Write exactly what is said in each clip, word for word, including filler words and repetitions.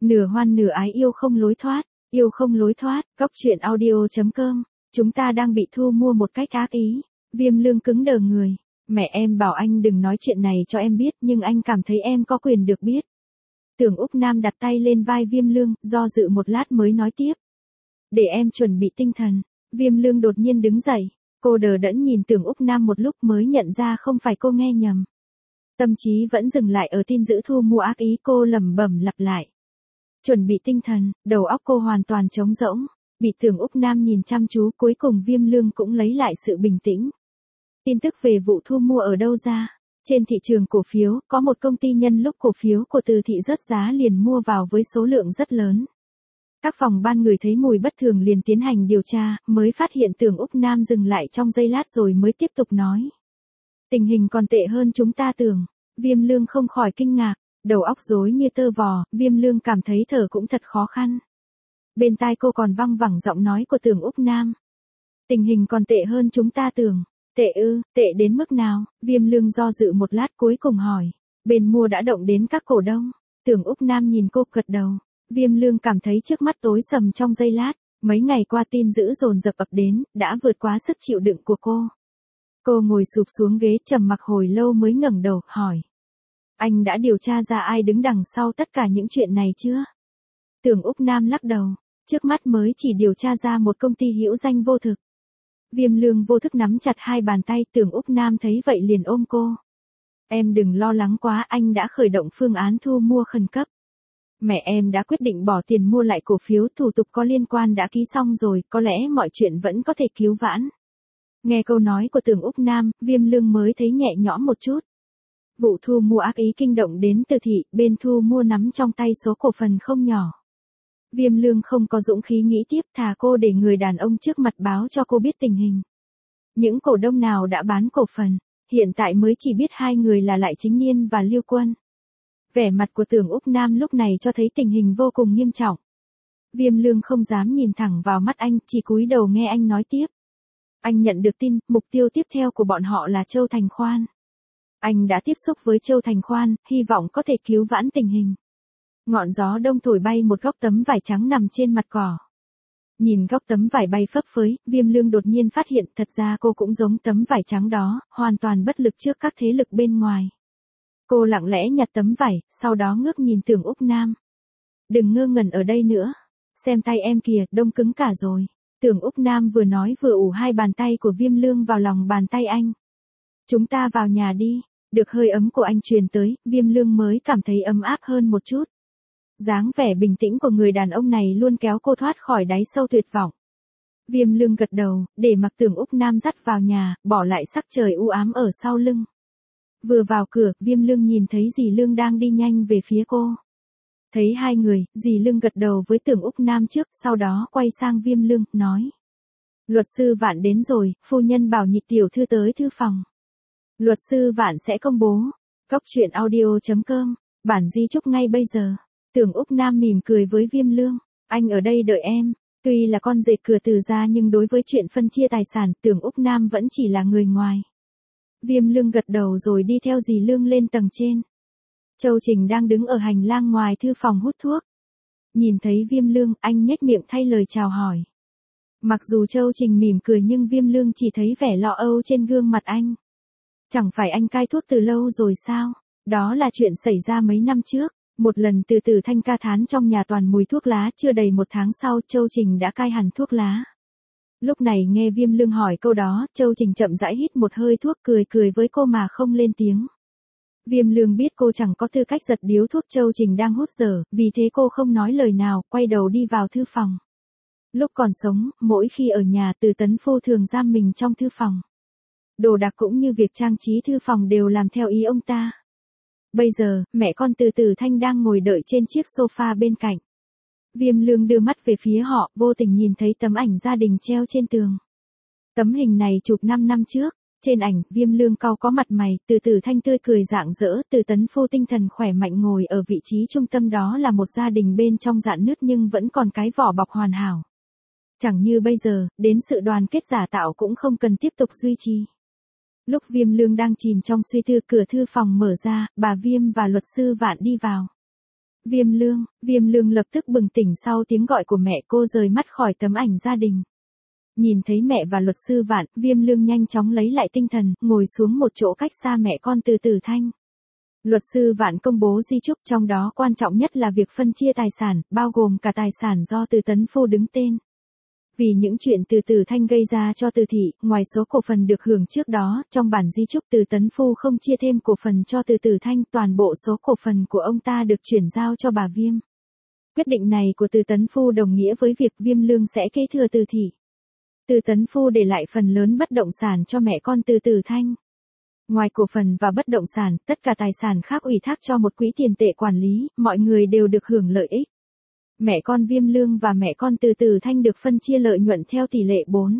Nửa hoan nửa ái yêu không lối thoát, yêu không lối thoát, góc truyện audio.com. Chúng ta đang bị thu mua một cách ác ý. Viêm Lương cứng đờ người. Mẹ em bảo anh đừng nói chuyện này cho em biết, nhưng anh cảm thấy em có quyền được biết. Tưởng Úc Nam đặt tay lên vai Viêm Lương, do dự một lát mới nói tiếp. Để em chuẩn bị tinh thần. Viêm Lương đột nhiên đứng dậy. Cô đờ đẫn nhìn Tưởng Úc Nam một lúc mới nhận ra không phải cô nghe nhầm. Tâm trí vẫn dừng lại ở tin dữ thu mua ác ý, cô lẩm bẩm lặp lại. Chuẩn bị tinh thần, đầu óc cô hoàn toàn trống rỗng. Bị Tưởng Úc Nam nhìn chăm chú, cuối cùng Viêm Lương cũng lấy lại sự bình tĩnh. Tin tức về vụ thu mua ở đâu ra? Trên thị trường cổ phiếu, có một công ty nhân lúc cổ phiếu của Từ Thị rớt giá liền mua vào với số lượng rất lớn. Các phòng ban người thấy mùi bất thường liền tiến hành điều tra, mới phát hiện Tưởng Úc Nam dừng lại trong giây lát rồi mới tiếp tục nói. Tình hình còn tệ hơn chúng ta tưởng. Viêm Lương không khỏi kinh ngạc, đầu óc rối như tơ vò, Viêm Lương cảm thấy thở cũng thật khó khăn. Bên tai cô còn văng vẳng giọng nói của Tưởng Úc Nam. Tình hình còn tệ hơn chúng ta tưởng. Tệ ư, tệ đến mức nào? Viêm Lương do dự một lát cuối cùng hỏi. Bên mua đã động đến các cổ đông. Tưởng Úc Nam nhìn cô gật đầu. Viêm Lương cảm thấy trước mắt tối sầm trong giây lát. Mấy ngày qua tin dữ dồn dập ập đến, đã vượt quá sức chịu đựng của cô. Cô ngồi sụp xuống ghế trầm mặc hồi lâu mới ngẩng đầu, hỏi. Anh đã điều tra ra ai đứng đằng sau tất cả những chuyện này chưa? Tưởng Úc Nam lắc đầu. Trước mắt mới chỉ điều tra ra một công ty hữu danh vô thực. Viêm Lương vô thức nắm chặt hai bàn tay, Tưởng Úc Nam thấy vậy liền ôm cô. Em đừng lo lắng quá, anh đã khởi động phương án thu mua khẩn cấp. Mẹ em đã quyết định bỏ tiền mua lại cổ phiếu, thủ tục có liên quan đã ký xong rồi, có lẽ mọi chuyện vẫn có thể cứu vãn. Nghe câu nói của Tưởng Úc Nam, Viêm Lương mới thấy nhẹ nhõm một chút. Vụ thu mua ác ý kinh động đến Từ Thị, bên thu mua nắm trong tay số cổ phần không nhỏ. Viêm Lương không có dũng khí nghĩ tiếp, thà cô để người đàn ông trước mặt báo cho cô biết tình hình. Những cổ đông nào đã bán cổ phần, hiện tại mới chỉ biết hai người là Lại Chính Niên và Lưu Quân. Vẻ mặt của Tưởng Úc Nam lúc này cho thấy tình hình vô cùng nghiêm trọng. Viêm Lương không dám nhìn thẳng vào mắt anh, chỉ cúi đầu nghe anh nói tiếp. Anh nhận được tin, mục tiêu tiếp theo của bọn họ là Châu Thành Khoan. Anh đã tiếp xúc với Châu Thành Khoan, hy vọng có thể cứu vãn tình hình. Ngọn gió đông thổi bay một góc tấm vải trắng nằm trên mặt cỏ. Nhìn góc tấm vải bay phấp phới, Viêm Lương đột nhiên phát hiện thật ra cô cũng giống tấm vải trắng đó, hoàn toàn bất lực trước các thế lực bên ngoài. Cô lặng lẽ nhặt tấm vải, sau đó ngước nhìn Tưởng Úc Nam. Đừng ngơ ngẩn ở đây nữa. Xem tay em kìa, đông cứng cả rồi. Tưởng Úc Nam vừa nói vừa ủ hai bàn tay của Viêm Lương vào lòng bàn tay anh. Chúng ta vào nhà đi. Được hơi ấm của anh truyền tới, Viêm Lương mới cảm thấy ấm áp hơn một chút. Dáng vẻ bình tĩnh của người đàn ông này luôn kéo cô thoát khỏi đáy sâu tuyệt vọng. Viêm Lương gật đầu, để mặc Tưởng Úc Nam dắt vào nhà, bỏ lại sắc trời u ám ở sau lưng. Vừa vào cửa, Viêm Lương nhìn thấy dì Lương đang đi nhanh về phía cô. Thấy hai người, dì Lương gật đầu với Tưởng Úc Nam trước, sau đó quay sang Viêm Lương, nói. Luật sư Vạn đến rồi, phu nhân bảo Nhị tiểu thư tới thư phòng. Luật sư Vạn sẽ công bố. Góc truyện audio.com, bản di chúc ngay bây giờ. Tưởng Úc Nam mỉm cười với Viêm Lương. Anh ở đây đợi em. Tuy là con rể cửa Từ gia nhưng đối với chuyện phân chia tài sản, Tưởng Úc Nam vẫn chỉ là người ngoài. Viêm Lương gật đầu rồi đi theo dì Lương lên tầng trên. Châu Trình đang đứng ở hành lang ngoài thư phòng hút thuốc. Nhìn thấy Viêm Lương, anh nhếch miệng thay lời chào hỏi. Mặc dù Châu Trình mỉm cười nhưng Viêm Lương chỉ thấy vẻ lo âu trên gương mặt anh. Chẳng phải anh cai thuốc từ lâu rồi sao? Đó là chuyện xảy ra mấy năm trước. Một lần Từ Từ Thanh ca thán trong nhà toàn mùi thuốc lá, chưa đầy một tháng sau Châu Trình đã cai hẳn thuốc lá. Lúc này nghe Viêm Lương hỏi câu đó, Châu Trình chậm rãi hít một hơi thuốc, cười cười với cô mà không lên tiếng. Viêm Lương biết cô chẳng có tư cách giật điếu thuốc Châu Trình đang hút dở, vì thế cô không nói lời nào, quay đầu đi vào thư phòng. Lúc còn sống, mỗi khi ở nhà Từ Tấn Phu thường giam mình trong thư phòng. Đồ đạc cũng như việc trang trí thư phòng đều làm theo ý ông ta. Bây giờ, mẹ con Từ Từ Thanh đang ngồi đợi trên chiếc sofa bên cạnh. Viêm Lương đưa mắt về phía họ, vô tình nhìn thấy tấm ảnh gia đình treo trên tường. Tấm hình này chụp năm năm trước. Trên ảnh, Viêm Lương cau có mặt mày, Từ Từ Thanh tươi cười rạng rỡ, Từ Tấn Phu tinh thần khỏe mạnh ngồi ở vị trí trung tâm, đó là một gia đình bên trong rạn nứt nhưng vẫn còn cái vỏ bọc hoàn hảo. Chẳng như bây giờ, đến sự đoàn kết giả tạo cũng không cần tiếp tục duy trì. Lúc Viêm Lương đang chìm trong suy tư, cửa thư phòng mở ra, bà Viêm và luật sư Vạn đi vào. Viêm Lương, Viêm Lương lập tức bừng tỉnh sau tiếng gọi của mẹ, cô rời mắt khỏi tấm ảnh gia đình. Nhìn thấy mẹ và luật sư Vạn, Viêm Lương nhanh chóng lấy lại tinh thần, ngồi xuống một chỗ cách xa mẹ con Từ Từ Thanh. Luật sư Vạn công bố di chúc, trong đó quan trọng nhất là việc phân chia tài sản, bao gồm cả tài sản do Từ Tấn Phu đứng tên. Vì những chuyện Từ Từ Thanh gây ra cho Từ thị, ngoài số cổ phần được hưởng trước đó, trong bản di chúc Từ Tấn Phu không chia thêm cổ phần cho Từ Từ Thanh, toàn bộ số cổ phần của ông ta được chuyển giao cho bà Viêm. Quyết định này của Từ Tấn Phu đồng nghĩa với việc Viêm Lương sẽ kế thừa Từ thị. Từ Tấn Phu để lại phần lớn bất động sản cho mẹ con Từ Từ Thanh. Ngoài cổ phần và bất động sản, tất cả tài sản khác ủy thác cho một quỹ tiền tệ quản lý, mọi người đều được hưởng lợi ích. Mẹ con Viêm Lương và mẹ con Từ Từ Thanh được phân chia lợi nhuận theo tỷ lệ bốn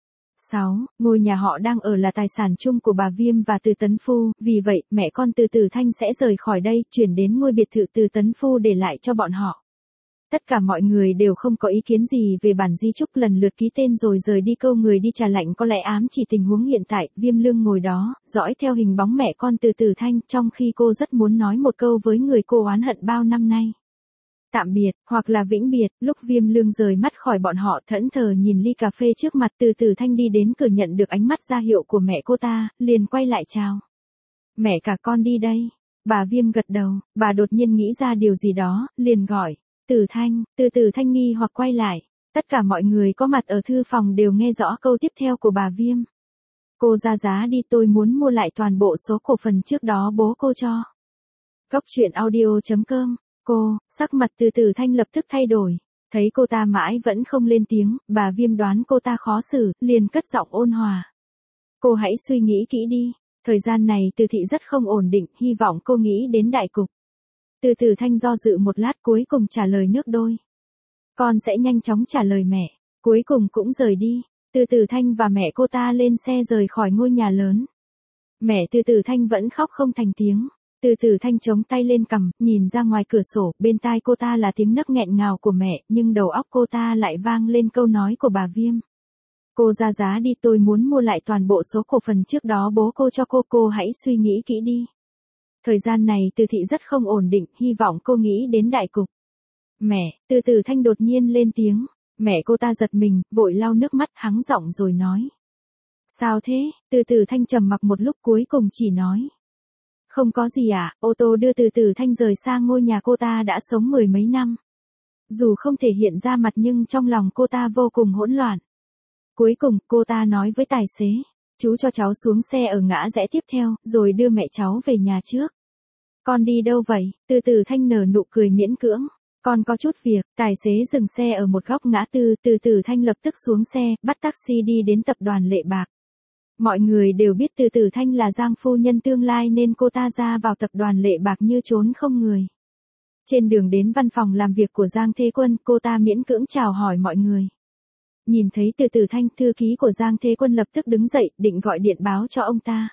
sáu, ngôi nhà họ đang ở là tài sản chung của bà Viêm và Từ Tấn Phu, vì vậy, mẹ con Từ Từ Thanh sẽ rời khỏi đây, chuyển đến ngôi biệt thự Từ Tấn Phu để lại cho bọn họ. Tất cả mọi người đều không có ý kiến gì về bản di chúc, lần lượt ký tên rồi rời đi. Câu người đi trà lạnh có lẽ ám chỉ tình huống hiện tại. Viêm Lương ngồi đó, dõi theo hình bóng mẹ con Từ Từ Thanh, trong khi cô rất muốn nói một câu với người cô oán hận bao năm nay. Tạm biệt, hoặc là vĩnh biệt. Lúc Viêm Lương rời mắt khỏi bọn họ, thẫn thờ nhìn ly cà phê trước mặt, Từ Từ Thanh đi đến cửa, nhận được ánh mắt ra hiệu của mẹ cô ta, liền quay lại chào. Mẹ cả con đi đây. Bà Viêm gật đầu, bà đột nhiên nghĩ ra điều gì đó, liền gọi. Từ Thanh, Từ Từ Thanh nghi hoặc quay lại. Tất cả mọi người có mặt ở thư phòng đều nghe rõ câu tiếp theo của bà Viêm. Cô ra giá đi, tôi muốn mua lại toàn bộ số cổ phần trước đó bố cô cho. Góc truyện audio chấm com. Cô, sắc mặt Từ Từ Thanh lập tức thay đổi. Thấy cô ta mãi vẫn không lên tiếng, bà Viêm đoán cô ta khó xử, liền cất giọng ôn hòa. Cô hãy suy nghĩ kỹ đi. Thời gian này Từ thị rất không ổn định, hy vọng cô nghĩ đến đại cục. Từ Từ Thanh do dự một lát, cuối cùng trả lời nước đôi. Con sẽ nhanh chóng trả lời mẹ. Cuối cùng cũng rời đi. Từ Từ Thanh và mẹ cô ta lên xe rời khỏi ngôi nhà lớn. Mẹ Từ Từ Thanh vẫn khóc không thành tiếng. Từ Từ Thanh chống tay lên cằm, nhìn ra ngoài cửa sổ, bên tai cô ta là tiếng nấc nghẹn ngào của mẹ, nhưng đầu óc cô ta lại vang lên câu nói của bà Viêm. Cô ra giá đi, tôi muốn mua lại toàn bộ số cổ phần trước đó bố cô cho cô, cô hãy suy nghĩ kỹ đi. Thời gian này Từ thị rất không ổn định, hy vọng cô nghĩ đến đại cục. Mẹ, Từ Từ Thanh đột nhiên lên tiếng. Mẹ cô ta giật mình, vội lau nước mắt, hắng giọng rồi nói. Sao thế? Từ Từ Thanh trầm mặc một lúc, cuối cùng chỉ nói. Không có gì ạ, à, ô tô đưa Từ Từ Thanh rời xa ngôi nhà cô ta đã sống mười mấy năm. Dù không thể hiện ra mặt nhưng trong lòng cô ta vô cùng hỗn loạn. Cuối cùng, cô ta nói với tài xế. Chú cho cháu xuống xe ở ngã rẽ tiếp theo, rồi đưa mẹ cháu về nhà trước. Con đi đâu vậy? Từ Từ Thanh nở nụ cười miễn cưỡng. Con có chút việc. Tài xế dừng xe ở một góc ngã tư, Từ Từ Thanh lập tức xuống xe, bắt taxi đi đến tập đoàn Lệ Bạc. Mọi người đều biết Từ Từ Thanh là Giang phu nhân tương lai nên cô ta ra vào tập đoàn Lệ Bạc như trốn không người. Trên đường đến văn phòng làm việc của Giang Thế Quân, cô ta miễn cưỡng chào hỏi mọi người. Nhìn thấy Từ Từ Thanh, thư ký của Giang Thế Quân lập tức đứng dậy, định gọi điện báo cho ông ta.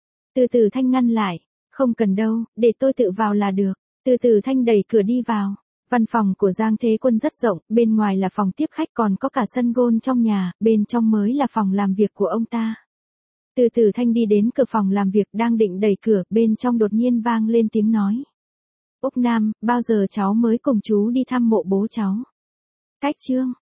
Từ Từ Thanh ngăn lại. Không cần đâu, để tôi tự vào là được. Từ Từ Thanh đẩy cửa đi vào. Văn phòng của Giang Thế Quân rất rộng, bên ngoài là phòng tiếp khách, còn có cả sân golf trong nhà, bên trong mới là phòng làm việc của ông ta. Từ Từ Thanh đi đến cửa phòng làm việc, đang định đẩy cửa, bên trong đột nhiên vang lên tiếng nói. Úc Nam, bao giờ cháu mới cùng chú đi thăm mộ bố cháu? Cách chương.